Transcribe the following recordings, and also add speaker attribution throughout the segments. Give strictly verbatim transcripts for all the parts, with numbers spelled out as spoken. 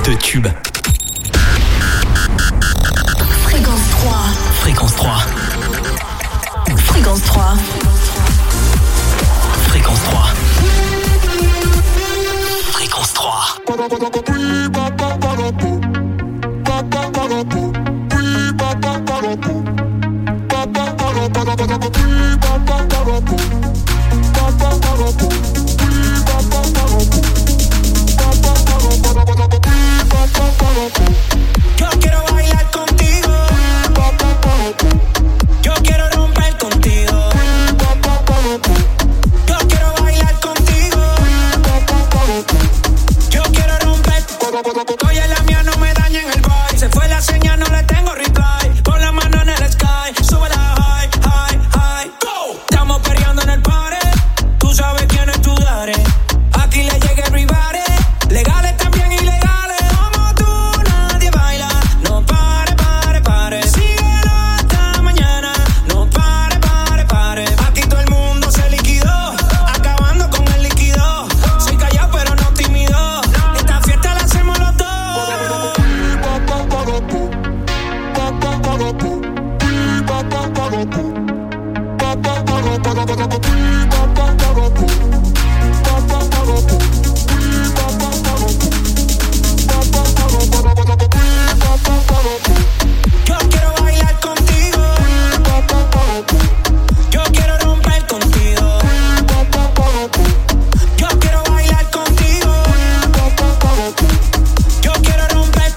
Speaker 1: de tubes.
Speaker 2: Fréquence trois.
Speaker 1: Fréquence trois.
Speaker 2: Fréquence trois.
Speaker 1: Fréquence trois. Fréquence trois.
Speaker 3: Yo quiero bailar contigo. Yo quiero romper contigo. Yo quiero bailar contigo. Yo quiero romper. Oye, la mía no me daña en el boy. Se fue la señal, no le tengo reply. Pon la mano en el sky. Sube la high, high, high. Go. Estamos peleando en el party. Tú sabes quién es tu daddy. Aquí le llega everybody. Legales también ilegales. Como tú nadie baila. No pare, pare, pare. Síguelo hasta mañana. No pare, pare, pare. Aquí todo el mundo se liquidó. Acabando con el líquido. Soy callado pero no tímido. Esta fiesta la hacemos los dos. Yo quiero bailar contigo. Yo quiero romper contigo. Yo quiero bailar contigo. Yo quiero romper.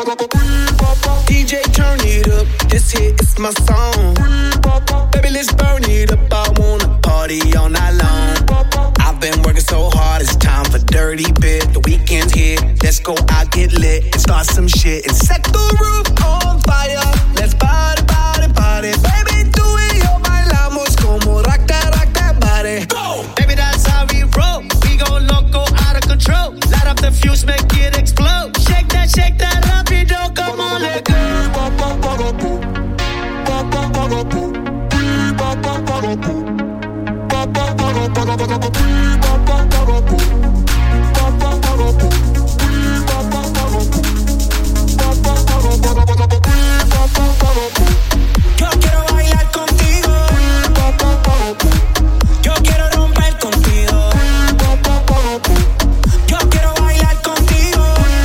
Speaker 4: D J, turn it up. This hit is my song. Baby, let's burn it up. I wanna party all night long. I've been working so hard, it's time for dirty bit. The weekend's here, let's go out, get lit, and start some shit and set the roof on fire. Let's party, party, party. Baby, tú y yo bailamos como rock that, rock that body.
Speaker 3: Go.
Speaker 4: Baby, that's how we roll. We go loco, out of control. Light up the fuse, make it explode. Shake that, shake that, rapido, come on, let go.
Speaker 3: Yo quiero bailar contigo. Yo quiero romper contigo. Yo quiero bailar contigo.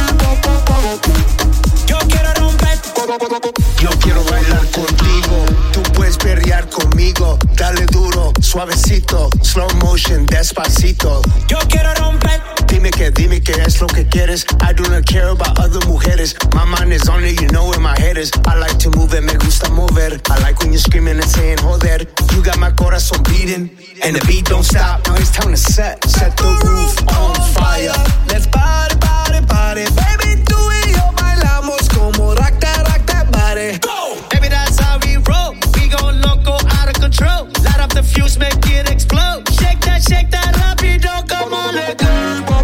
Speaker 3: Yo quiero romper.
Speaker 4: Yo quiero bailar contigo. Tú puedes perrear conmigo. Dale duro, suavecito. Slow motion, despacito.
Speaker 3: Yo quiero romper.
Speaker 4: Dime que, dime que es lo que quieres. I do not care about other mujeres. My mind is on it, you know where my head is. I like to move it, me gusta mover. I like when you're screaming and saying, joder. You got my corazón beating, and the beat don't stop. Now it's time to set, set the roof on fire. Let's party, party, party. Baby, tú y yo bailamos como rock that, rock that body.
Speaker 3: Go.
Speaker 4: Baby, that's how we roll. We go loco, out of control. Light up the fuse, make it explode. Shake that, shake that, rapido, come on, let go.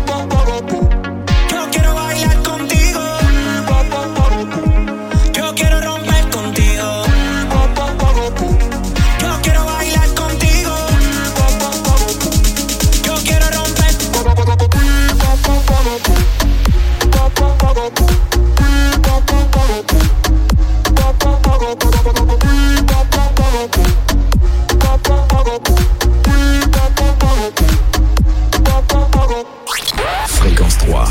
Speaker 3: Yo quiero bailar contigo. Yo quiero romper contigo. Yo quiero bailar contigo. Yo quiero romper.
Speaker 1: Fréquence trois.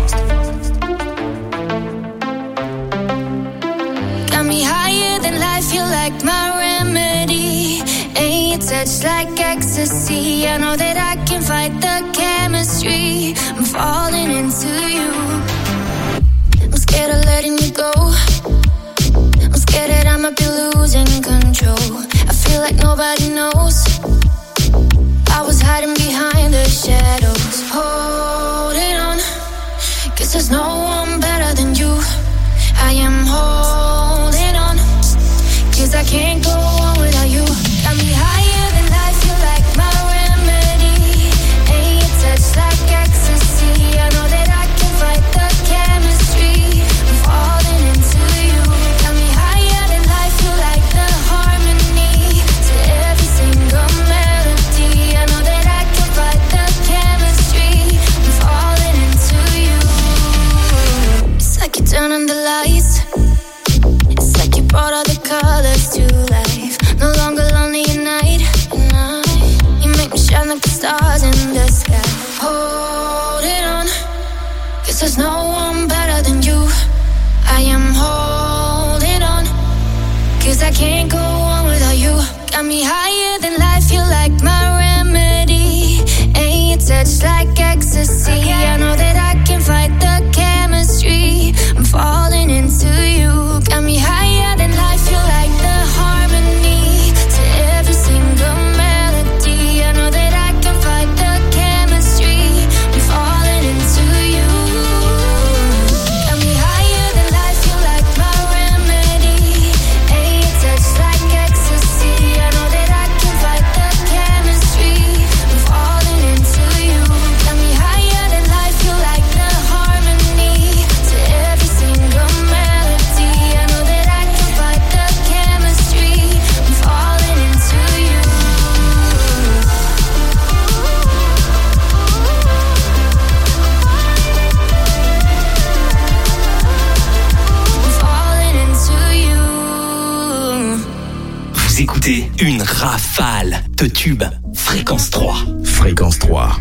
Speaker 5: Got me higher than life, you're like my remedy. Ain't your touch like ecstasy. I know that I can fight the chemistry. I'm falling into you. I'm scared of letting you go. I'm scared that I might be losing control. I feel like nobody knows. I was hiding behind the shadows, holding on, 'cause there's no one better than you. I am holding on, 'cause I can't go on without you. Got me higher than life, you're like my remedy. Ain't your touch like ecstasy. I know that I can fight the chemistry. I'm falling into you. Got me higher than life, you're like the harmony to every single melody. I know that I can fight the chemistry. I'm falling into you. turn on the lights. It's like you brought all the colors to life. No longer lonely at night, at night. You make me shine like the stars in the sky. Hold it on, 'cause there's no one better than you. I am holding on, 'cause I can't go on without you. Got me higher than life, you're like my remedy. And your touch like ecstasy. I know that I can fight the chemistry. I'm falling into you. Got me higher than life, you're like the harmony to every single melody. I know that I can fight the chemistry. I'm falling into you. Got me higher than life, you're like my remedy. And your touch like ecstasy. I know that I can fight the chemistry. I'm falling into you. Got me higher than life, you're like the harmony to every single melody. I know that I can fight the chemistry. I'm falling into you. I'm falling into you.
Speaker 1: Vous écoutez une rafale de tubes. Fréquence trois. Fréquence trois.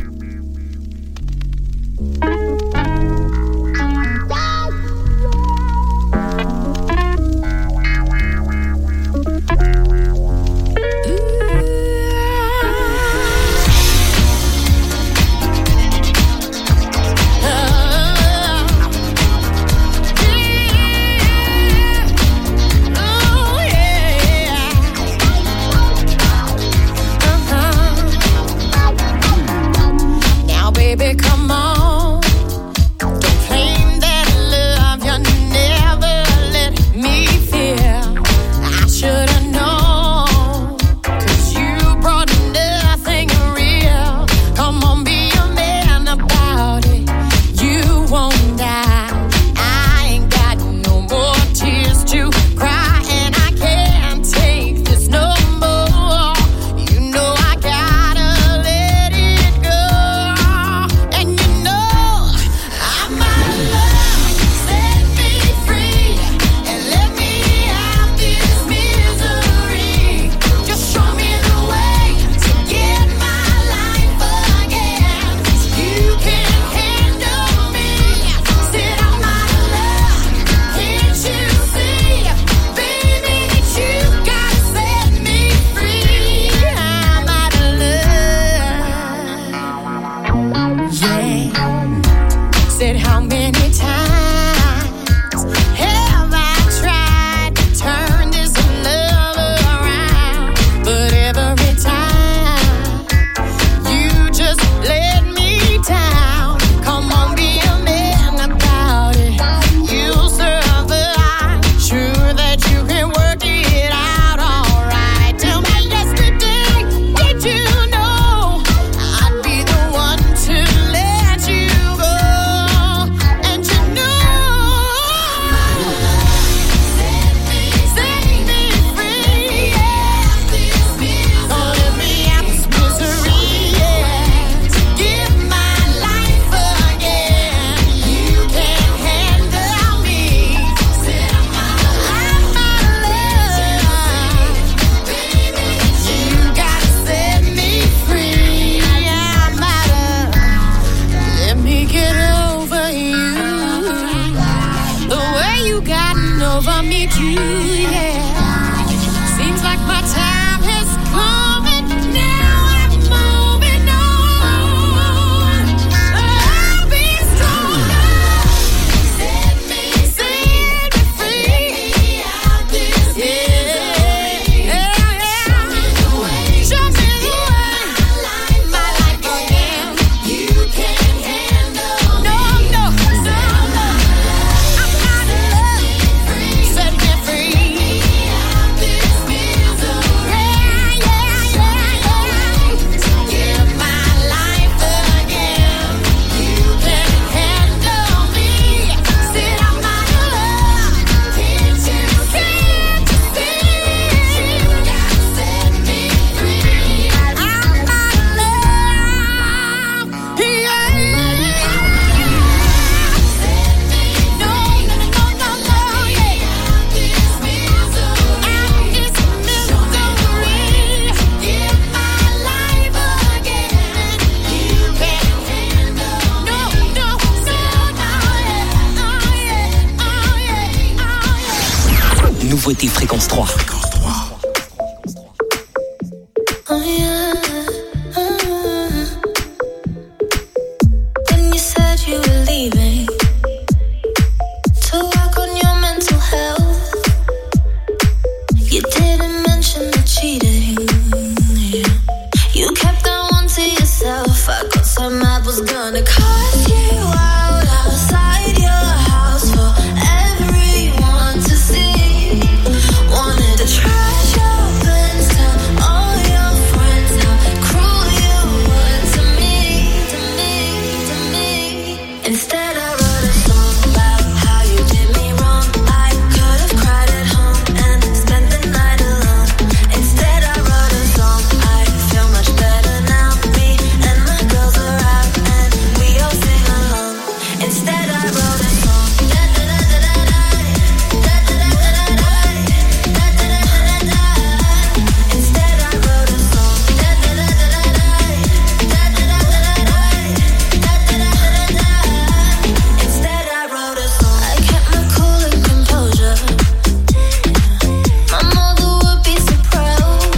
Speaker 5: Set me free.
Speaker 1: nouveauté Fréquence trois. Fréquence trois.
Speaker 5: Oh yeah. When you said you were leaving to work on your mental health, you didn't mention the cheating. Yeah. You kept that one to yourself. I got so mad, was gonna cut you out outside your house for everyone to see. Wanted to trash your plans, tell all your friends how cruel you were to me, to me, to me. Instead I wrote a song about how you did me wrong. I could have cried at home and spent the night alone. Instead I wrote a song, I feel much better now. Me and my girls are out and we all sing along. Instead I wrote a song. Instead I wrote a song. Instead I wrote a song. I kept my cool and composure. My mother would be so proud.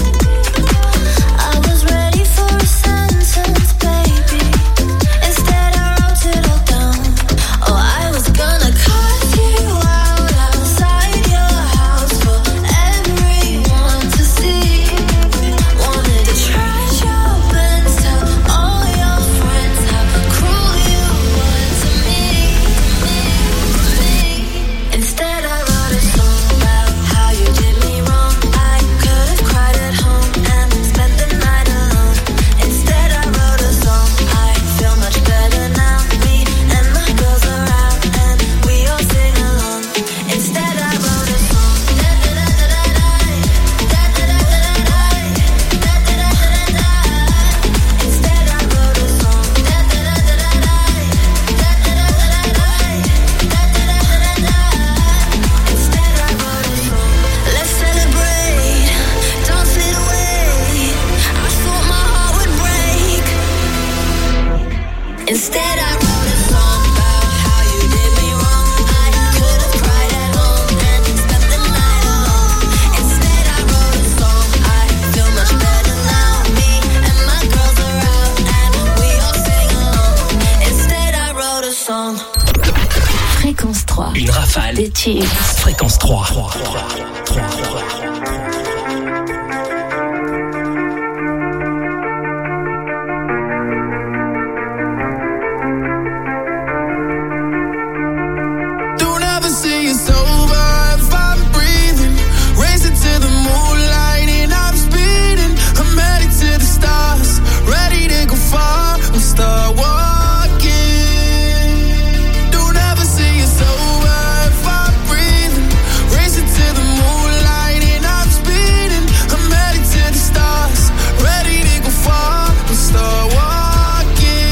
Speaker 5: I was ready for a sentence, baby. Instead I wrote it all down. Oh, I was gonna cut you out outside your house for everyone to see. Wanted to trash your plans, tell all your friends how cruel you were to me, me, me. Instead I wrote a song about how you did me wrong. I could have cried at home and spent the night alone. Instead I wrote a song. I feel much better now. Me and my girls are out and we all sing along. Instead I wrote a song. Instead I wrote a song. Instead I wrote a song. Let's celebrate, don't sit away. I thought my heart would break. Instead I wrote a song about how you did me wrong. I could have cried at home and spent the night alone. Instead I wrote a song. I feel much better now. Me and my girls are out and we all sing along. Instead I wrote a song.
Speaker 2: Fréquence trois.
Speaker 1: Une rafale.
Speaker 2: Des tubes.
Speaker 1: Fréquence trois.
Speaker 4: Don't ever say it's over if I'm breathing. Racing to the moonlight and I'm speeding. I'm headed to the stars, ready to go far and start walking. Don't ever say it's over if I'm breathing. Racing to the moonlight and I'm speeding. I'm headed to the stars, ready to go far and start walking.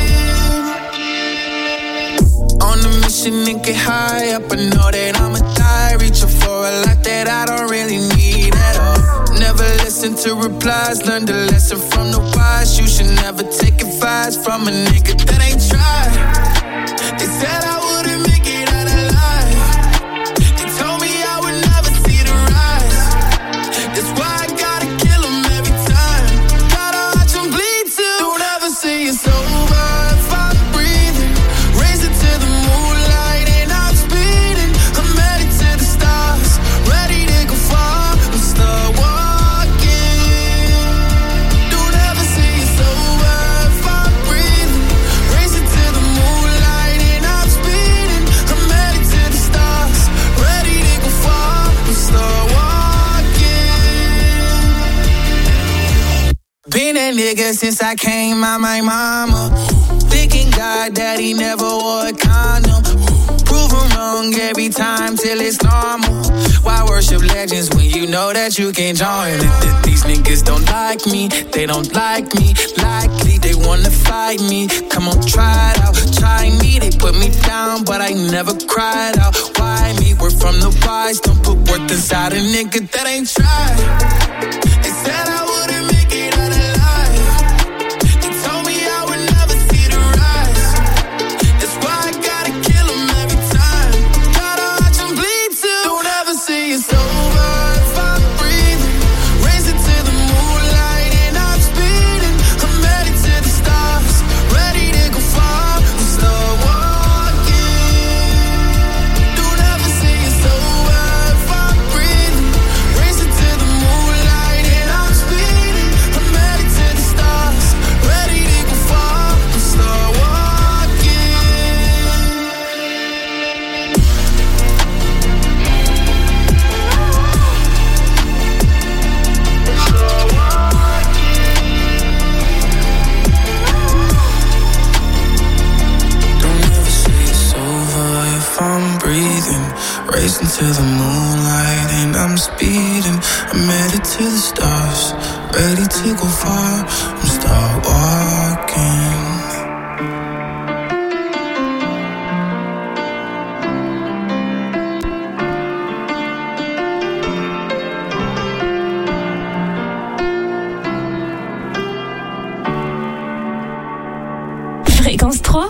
Speaker 4: On a mission and get high up, I know that I'ma die. Reaching for a lot that I don't really need at all. Never listen to replies, learn the lesson from the wise. You should never take advice from a nigga that ain't tried. They said I wouldn't make it out alive. They told me I would never see the rise. That's why I gotta kill 'em every time. Gotta watch 'em bleed too. Don't ever say it's over if I'm breathing. Racing to the moonlight and I'm speeding. I'm headed to the stars, ready to go far and start walking. Don't ever say it's over if I'm breathing. Racing to the moonlight and I'm speeding. I'm headed to the stars, ready to go far and start walking. Been that nigga since I came out my mama. Thinking God that he never wore a condom. Prove him wrong every time till it's normal. Why worship legends when you know that you can't join it? These niggas don't like me, they don't like me. Likely they wanna fight me. Come on, try it out, try me. They put me down, but I never cried out. Why me? We're from the wise. Don't put worth inside a nigga that ain't tried. They said I wouldn't make it out alive. They told me I would never see the rise. That's why I gotta kill 'em every time. Gotta watch 'em bleed too. Don't ever see it's over.
Speaker 6: breathing, racing to the moonlight, and I'm speeding. I'm headed to the stars, ready to go far. I'm start walking.
Speaker 2: Fréquence trois.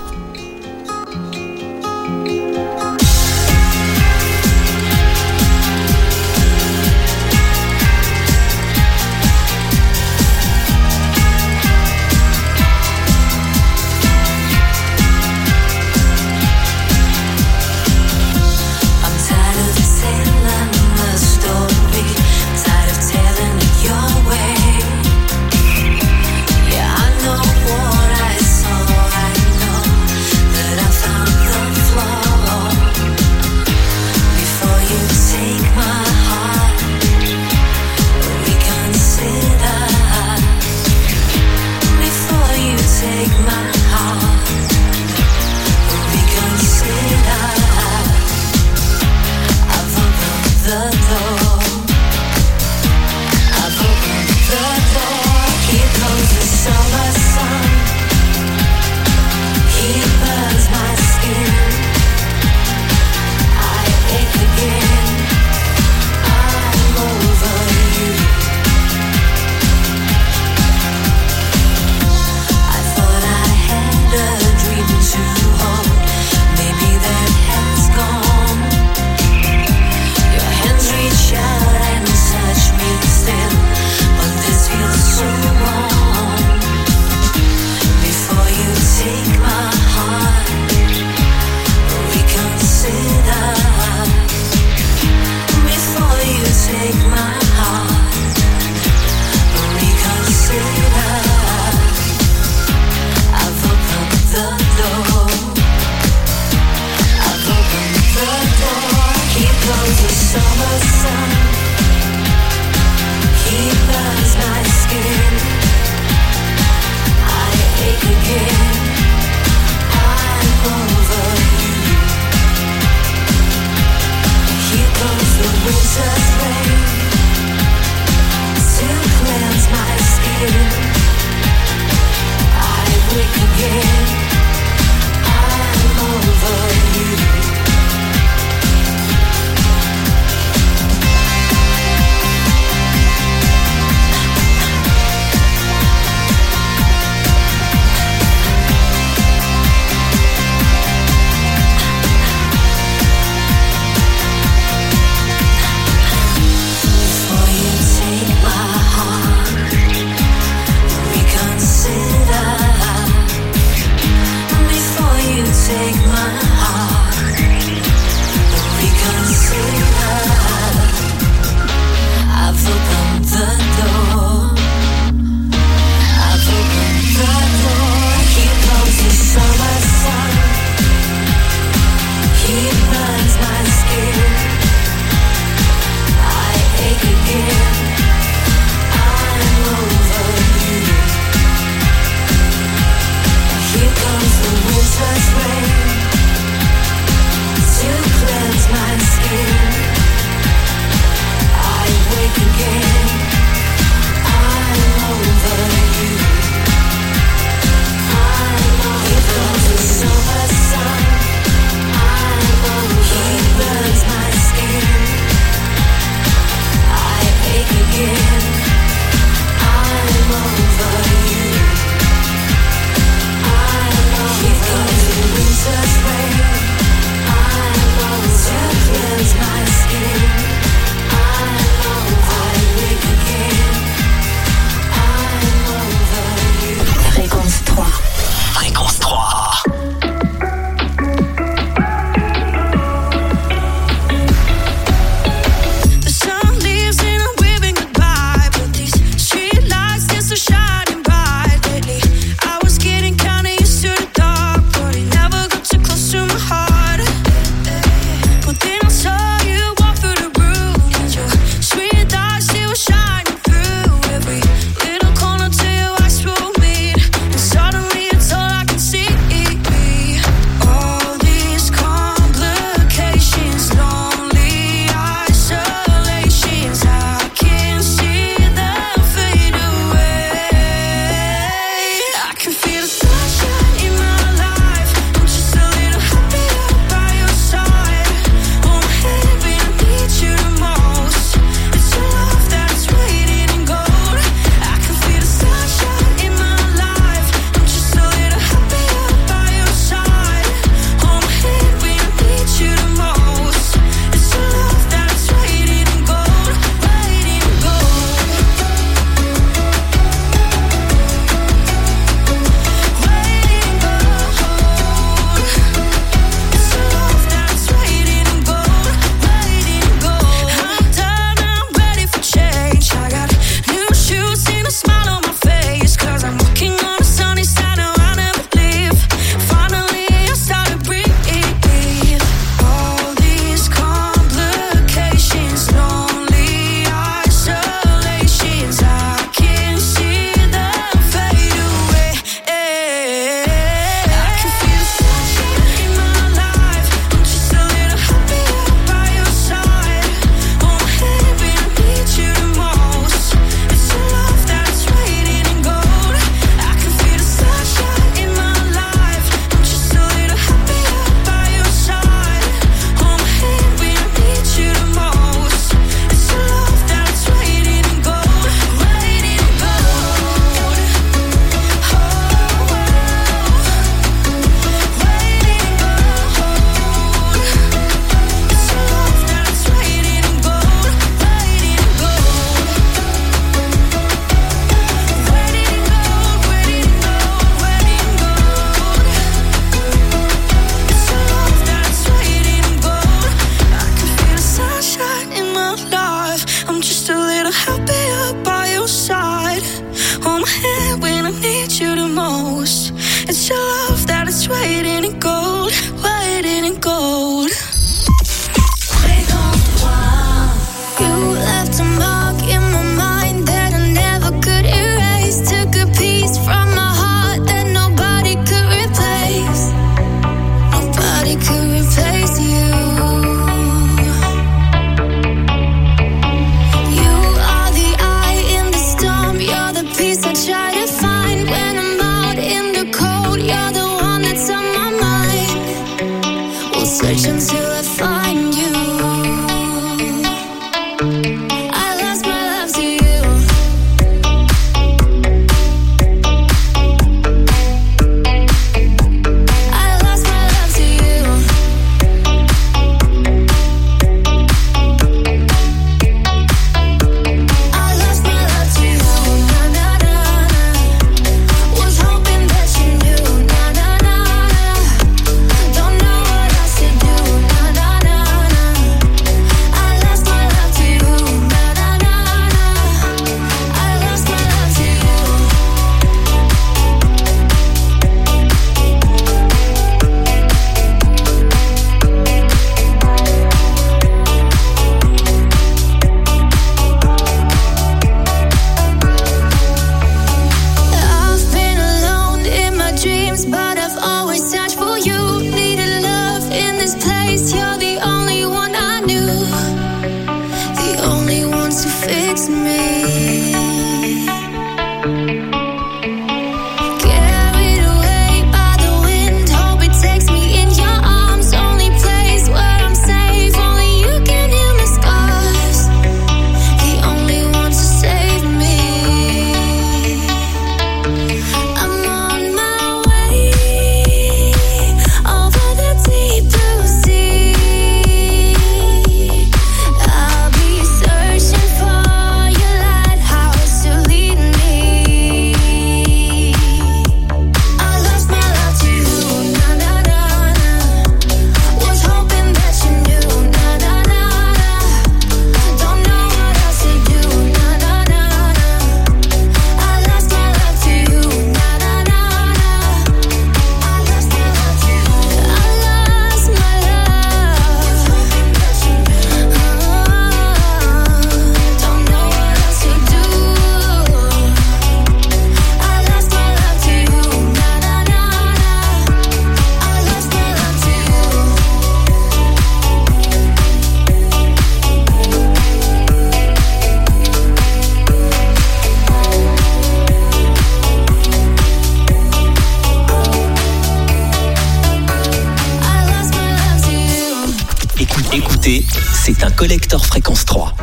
Speaker 1: Écoutez, écoutez, c'est un collector Fréquence trois.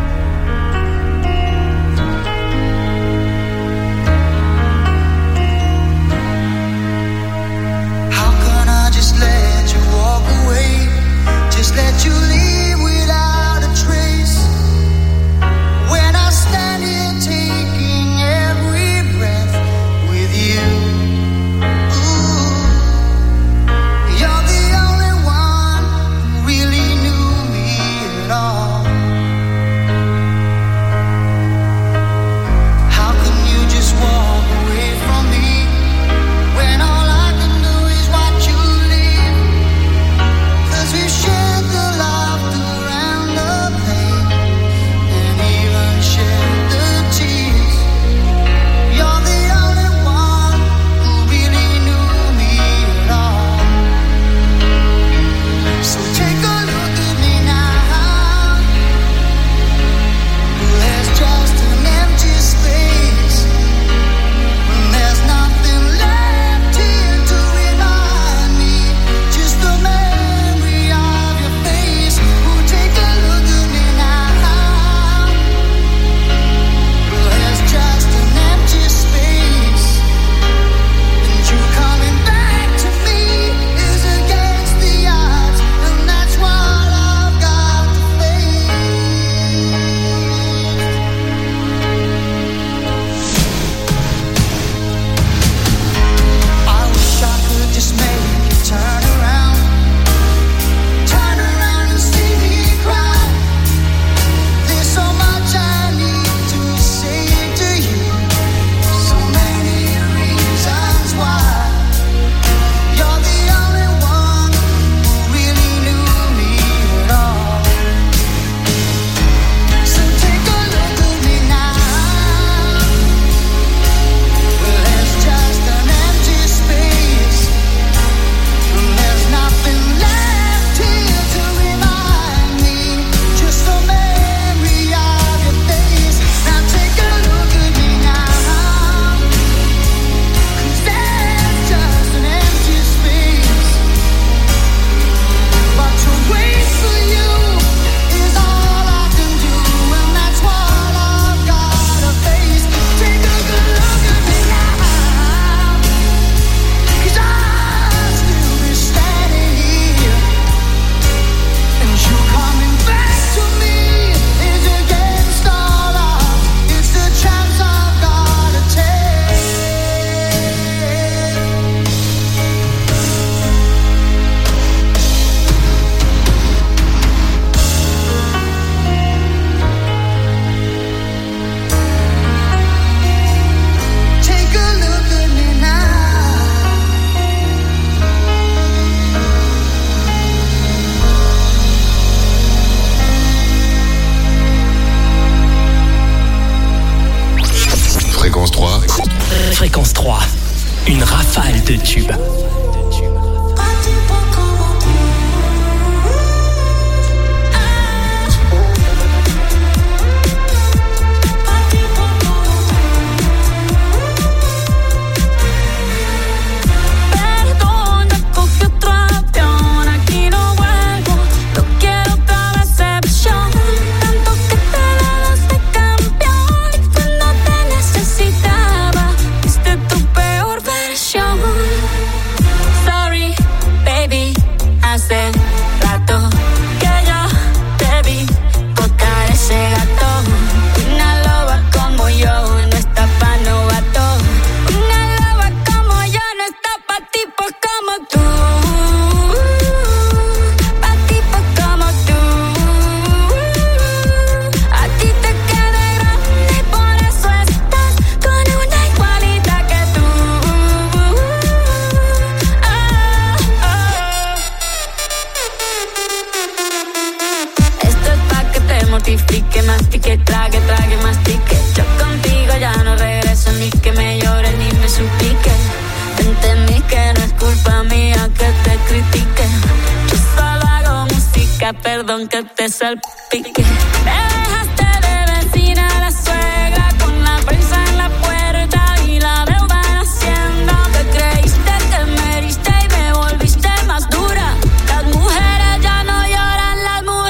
Speaker 7: How can I just let you walk away? Just let you leave without a trace. When I stand here taking every breath with you. Ooh, you're the only one who really knew me at all. How can you just walk away from me when all I can do is watch you leave? 'Cause we shared the laughter and the pain, and even shared the tears. You're the only one who really knew me at all. So take a look at me now. There's just an empty space. When there's nothing left here to remind me, just the memory of your face. Oh, take a look at me now. There's just an empty space, and you coming back to me is against the odds, and that's what I've got to face. I wish I could just make you turn around, turn around and see me cry. There's so much I need to say to you, so many reasons why. You're the only one who really knew me at all. So take a look at me now. Well, there's just an empty space, and there's nothing left here to remind me, just the memory of your face. Now take a look at me now, 'cause there's just an empty space, but to wait for you is all I can do, and that's what I've gotta face. Take a good look at me now, 'cause I'll still be standing here, and you coming back to me is against all odds. It's the chance I've gotta take. Take a look at me now.
Speaker 8: Fréquence trois.
Speaker 1: Fréquence trois, une rafale de tubes.
Speaker 5: Perdona, cogí otro avión, aquí no vuelvo, no quiero otra decepción. Tanto que te dabas de campeón, y cuando te necesitaba, viste tu peor versión. Sorry, baby, hace rato que yo te vi tocar ese gato. Una loba como yo no está pa' novato. Una loba como yo no está pa' tipos como tú. Pa' tipos como tú. A ti te queda grande, por eso estás con una igualita que tú. Ah, ah. Esto es pa' que te mortifique, mastique, trague, trague, mastique. Yo contigo ya no regreso, ni que me llore ni me suplique. Entendí que no es culpa mía que te critique. Yo solo hago música, perdón que te salpique. Me dejaste de vecina a la suegra, con la prensa en la puerta y la deuda en Hacienda. Te creíste que me heriste y me volviste más dura. Las mujeres ya no lloran, las mujeres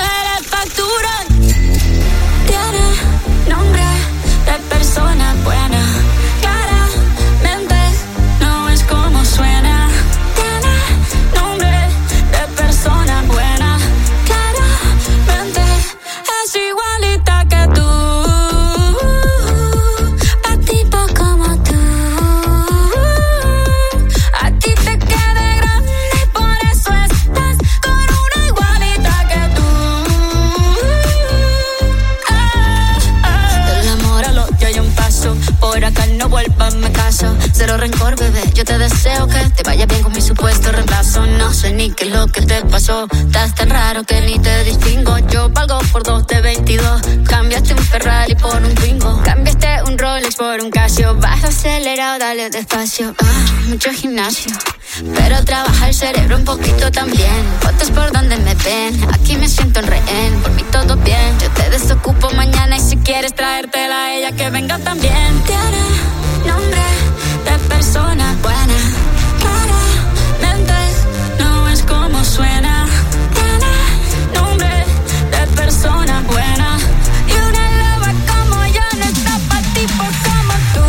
Speaker 8: cero rencor, bebé. Yo te deseo que te vaya bien con mi supuesto reemplazo. No sé ni qué es lo que te pasó. Estás tan raro que ni te distingo. Yo valgo por dos de veintidós. Cambiaste un Ferrari por un Twingo. Cambiaste un Rolex por un Casio. Vas acelerado, dale despacio. Ah, mucho gimnasio, pero trabaja el cerebro un poquito también. Fotos por donde me ven, aquí me siento en rehén. Por mí todo bien, yo te desocupo mañana. Y si quieres traértela a ella, que venga también. Tiene nombre de persona buena, claramente no es como suena. Tiene nombre de persona buena, y una loba como yo no está pa' tipos como tú.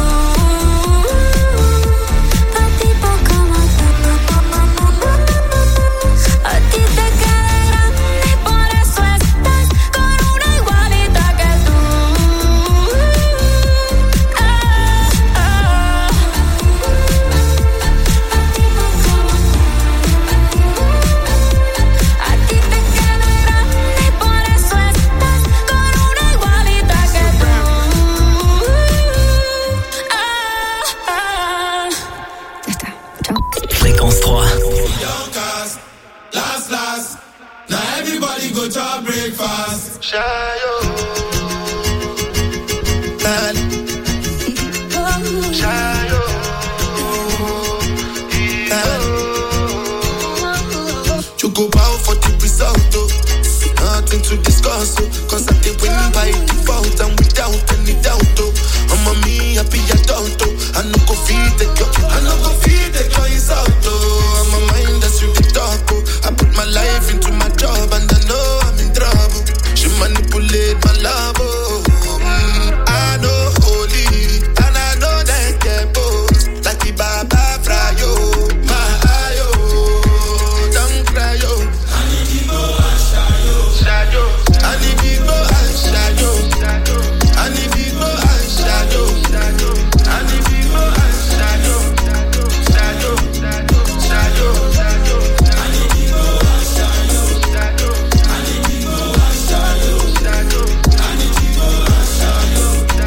Speaker 8: Pa' tipos como tú. A ti te queda grande y por eso estás con una igualita que tú. Ah, ah. A ti te queda grande y por eso estás con una igualita que tú. Ah, ah. Ya está, chao.
Speaker 1: Fréquence trois.
Speaker 6: Last, last. Now everybody go to breakfast. Shayo. Shayo. You go bow for the result, oh. Nothing to discuss, oh. Cause I did win by default and without any doubt, oh. I'm a me happy adult, oh. I no go feed the girl, I no go feed the girl is out, oh. I'm a mind that's you the talk, oh. I put my life into my job and I know I'm in trouble. She manipulate my love, oh. Mm, I know holy and I know that get both. Like the Baba Frayo, my ayo, don't cry, yo. I need people and shayo, shayo. I need people and shayo, I need people and shayo, I need people and shayo, shayo, shayo, shayo. I need people and shayo, I need people and shayo, I need people and shayo,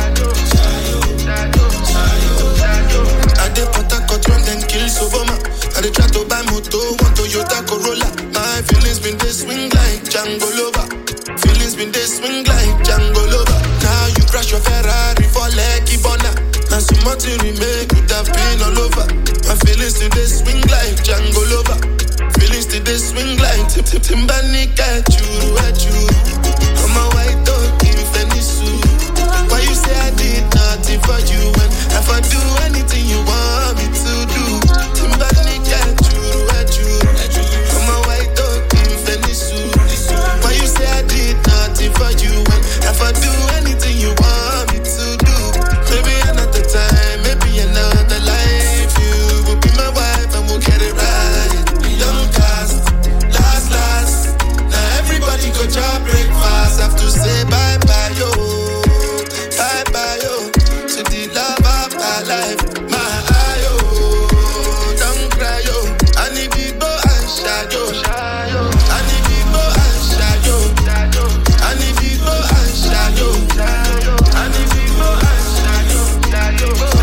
Speaker 6: I dey put a cut run then kill Soboma. I dey try to buy moto, want Toyota Corolla. My feelings been they swing like Django Lover. Feelings been they swing like Django Lover. Now you crash your Ferrari for Lucky Bona. Now so much you remake could have been all over. My feelings today swing like Django Lover. Feelings today swing like Tip Tip Timbani at you, at you. I'm a white dog, give any suit. Why you say I did nothing for you when if I do anything you want me to do? Timbani at you, at you. I'm a white dog, give any suit. Why you say I did nothing for you when if I do anything you want me to do? Maybe another time, maybe another life. You will be my wife and we'll get it right. Young cast, last, last. Now everybody go to breakfast. Have to say bye bye, yo. Bye bye, yo. To the love of my life. My ayo, don't cry, yo. I need people and shadow. I need people and shadow. I need people and shadow. I need people and shadow. I need people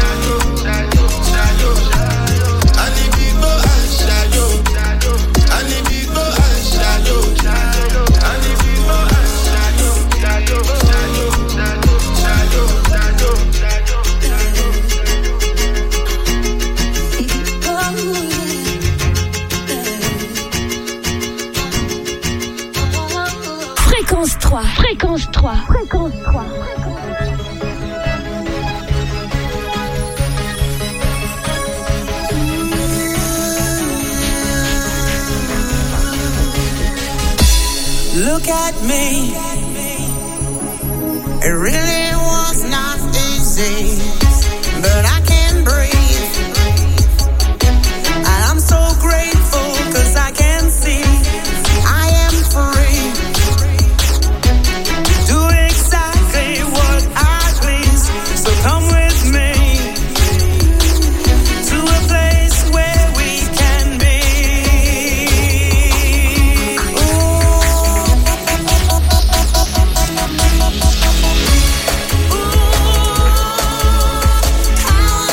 Speaker 6: and shadow. I need people and shadow. I need people and shadow.
Speaker 2: Fréquence trois. Fréquence trois. Fréquence trois.
Speaker 7: Look at me. It really was not easy, but I can breathe. And I'm so grateful 'cause I can see I am free. Do exactly what I please. So come with me to a place where we can be. Ooh, ooh,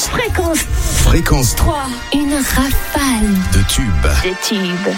Speaker 1: Fréquence. Fréquence trois.
Speaker 2: Une rafale
Speaker 1: de tubes.
Speaker 2: De tubes.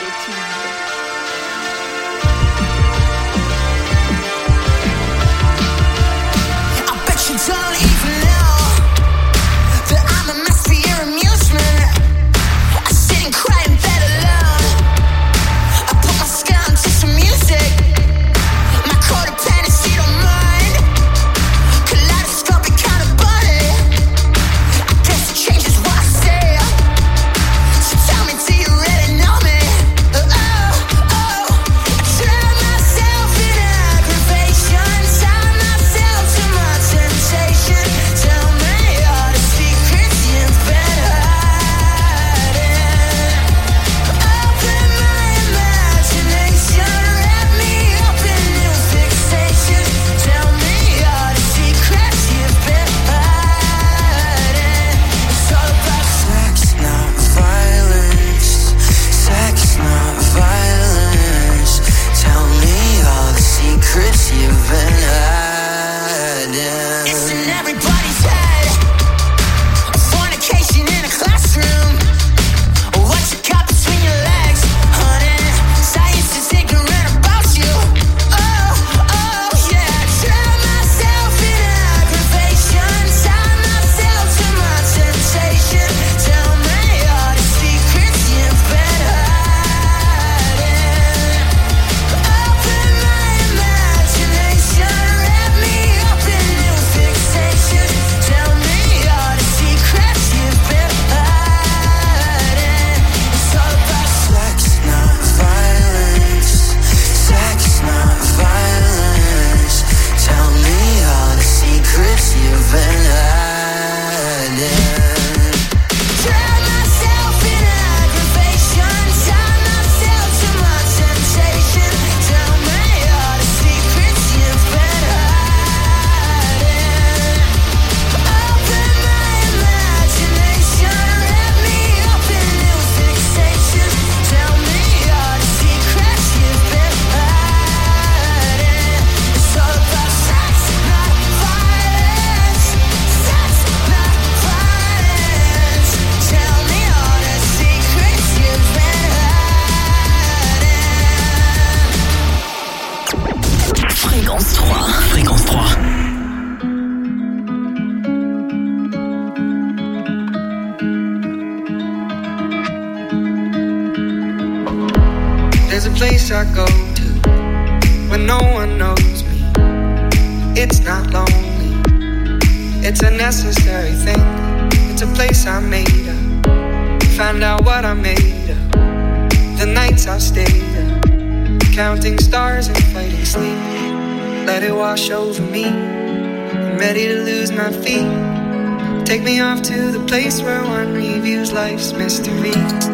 Speaker 9: Mystery,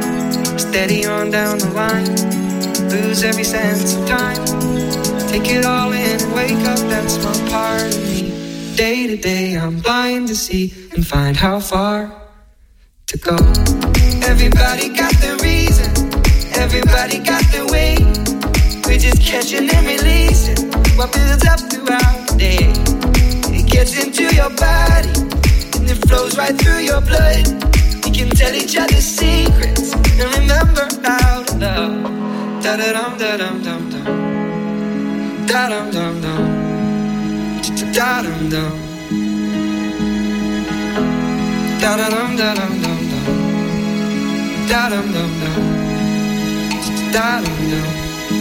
Speaker 9: steady on down the line, lose every sense of time, take it all in and wake up that small part of me. Day to day I'm blind to see and find how far to go. Everybody got their reason, everybody got their way. We're just catching and releasing what builds up throughout the day. It gets into your body and it flows right through your blood. We can tell each other secrets and remember how to love. Da da dum da dum dum dum. Da dum dum dum. Da dum dum. Da da dum da dum dum dum. Da dum dum dum. Da dum dum.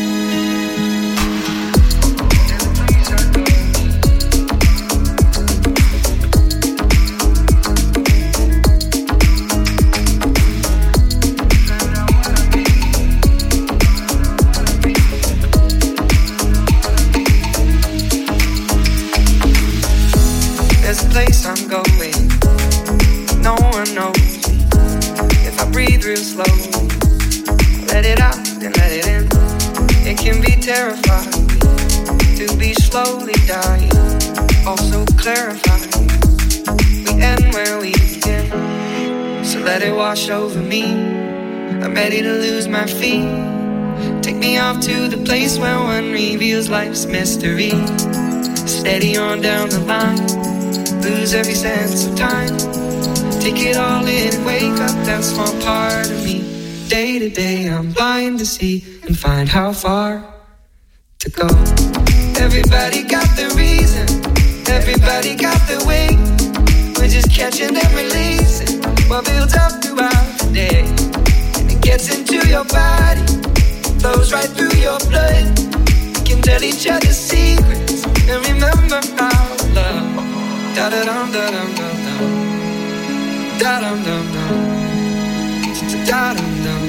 Speaker 9: Place I'm going, no one knows me. If I breathe real slowly, let it out and let it in. It can be terrifying to be slowly dying, also clarifying. We end where we begin, so let it wash over me. I'm ready to lose my feet. Take me off to the place where one reveals life's mystery. Steady on down the line, lose every sense of time, Take it all in and wake up that small part of me. Day to day I'm blind to see and find how far to go. Everybody got the reason, everybody got the way. We're just catching and releasing what builds up throughout the day. And it gets into your body, flows right through your blood. We can tell each other secrets and remember our love. Da da dum da dum dum dum. Da dum dum dum. Da dum dum.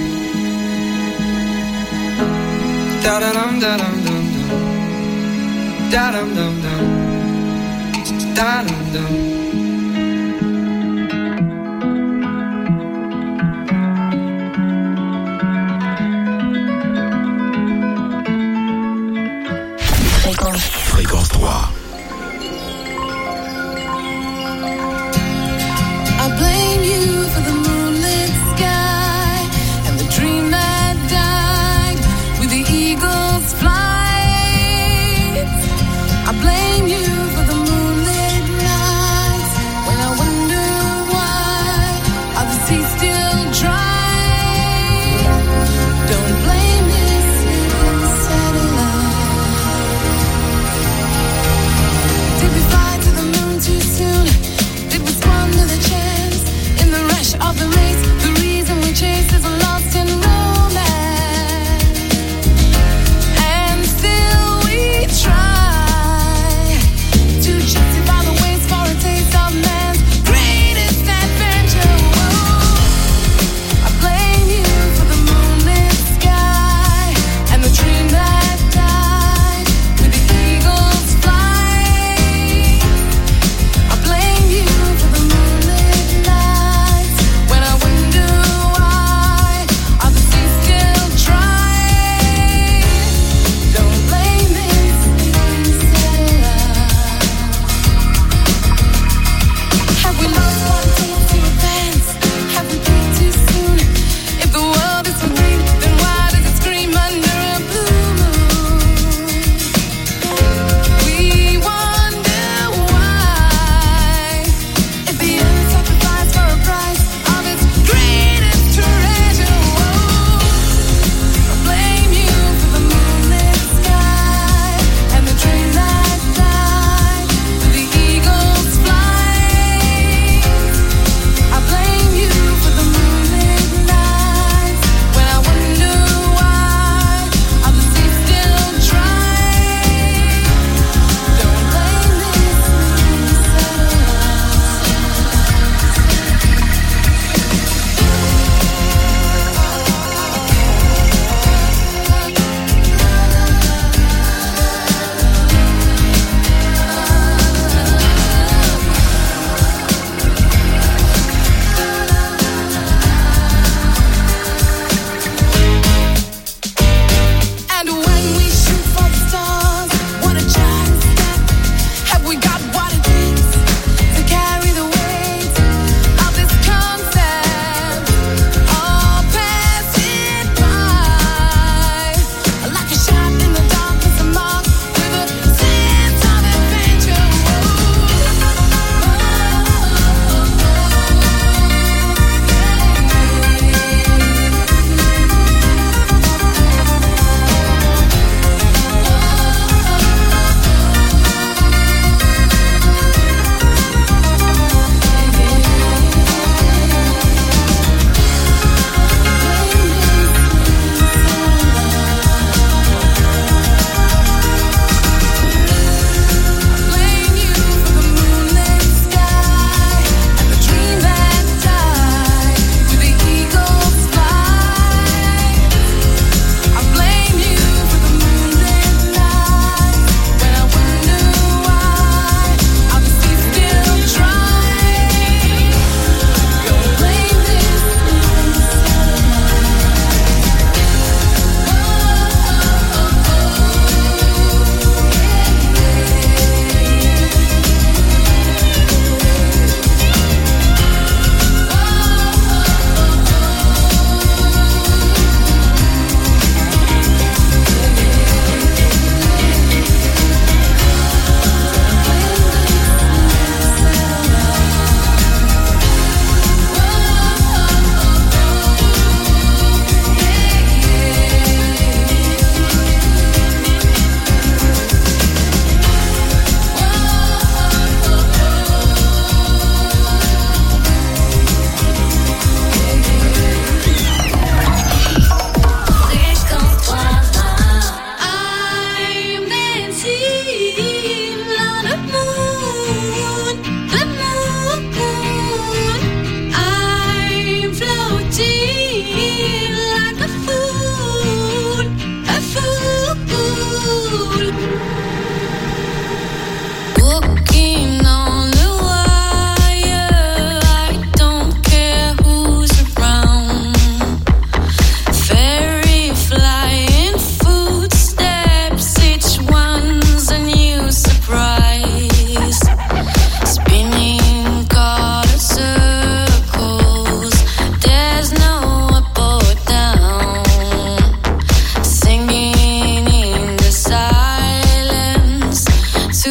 Speaker 9: Da da dum da dum dum dum. Da dum dum dum. Da dum dum.
Speaker 1: Fréquence trois.
Speaker 10: I blame you for the moonlit sky and the dream that died with the eagle's flight. I blame you for the moonlit nights when I wonder why are the seas still dry. Don't blame this satellite. Did we fly to the moon too soon? Did we squander the chance in the rush of the race? The reason we chase is lost in romance, and still we try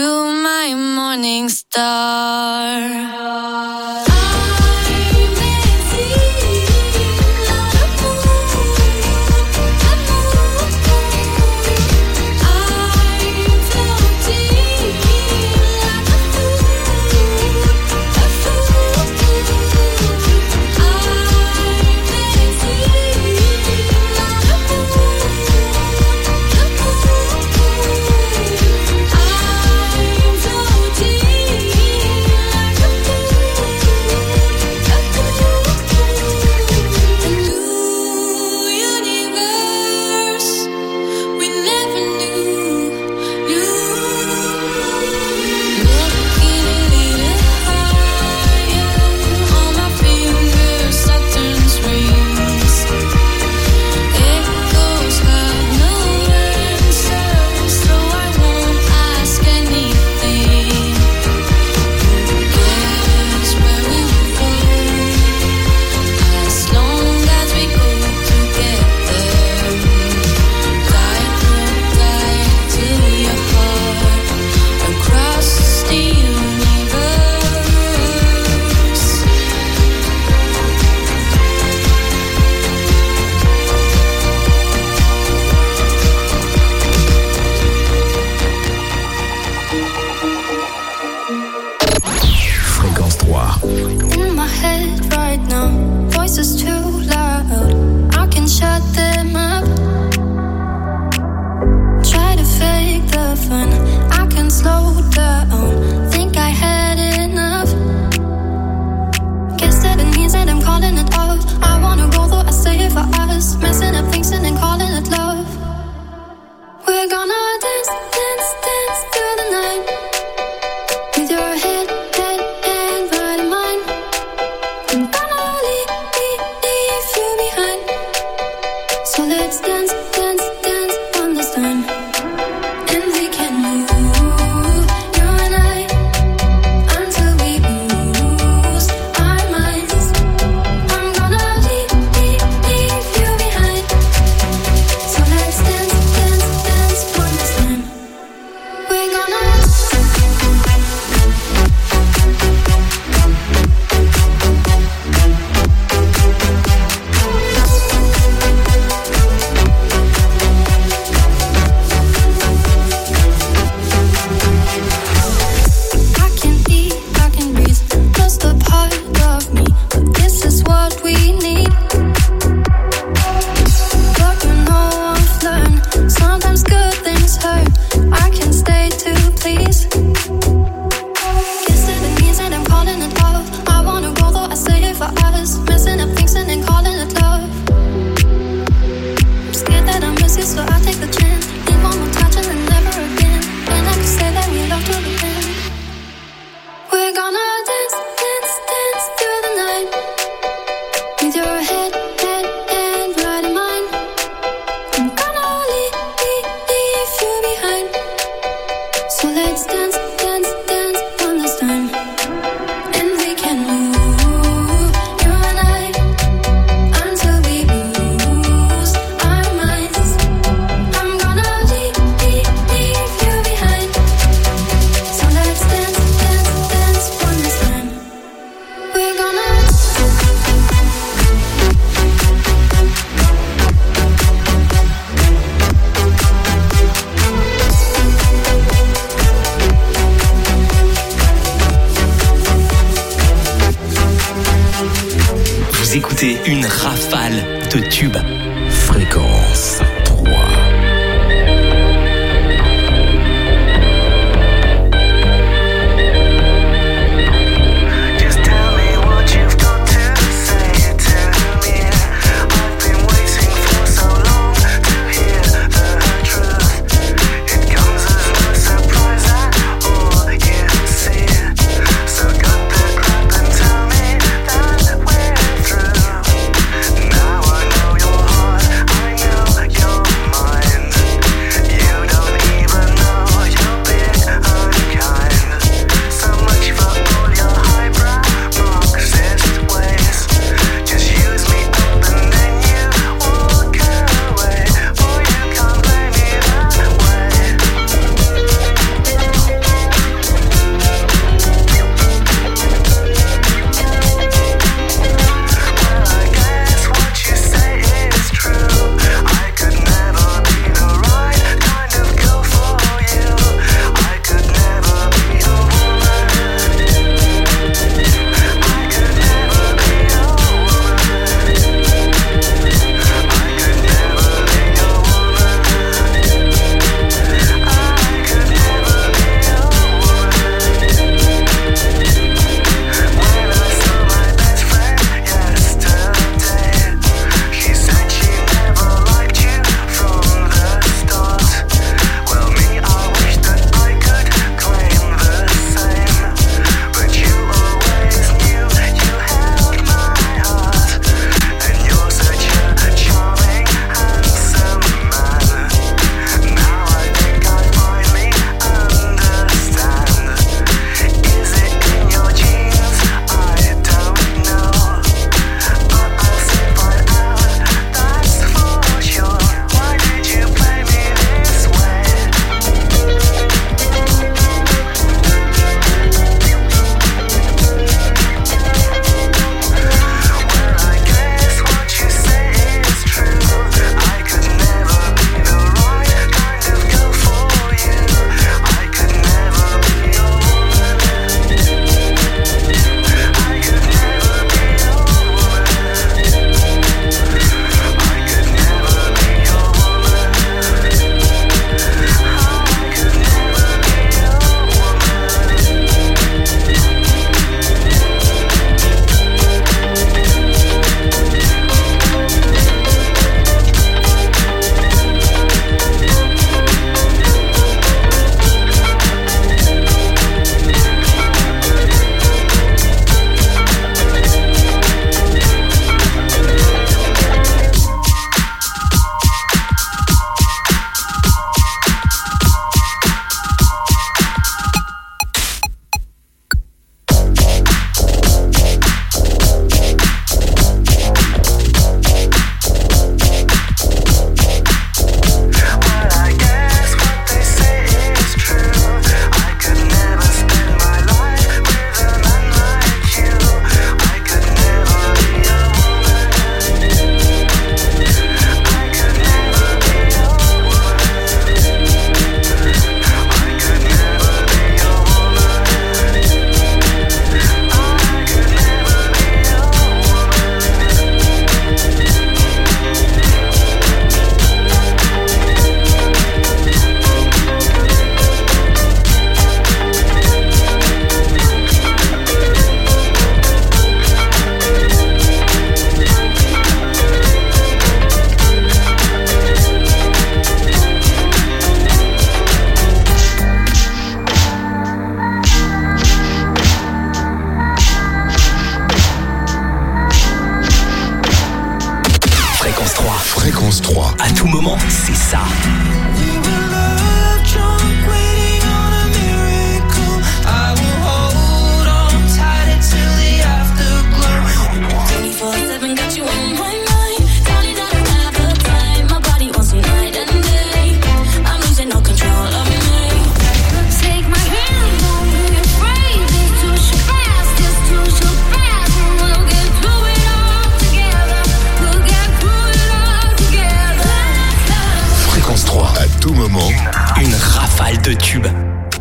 Speaker 5: you my morning star.
Speaker 1: Vous écoutez une rafale de tubes. Fréquence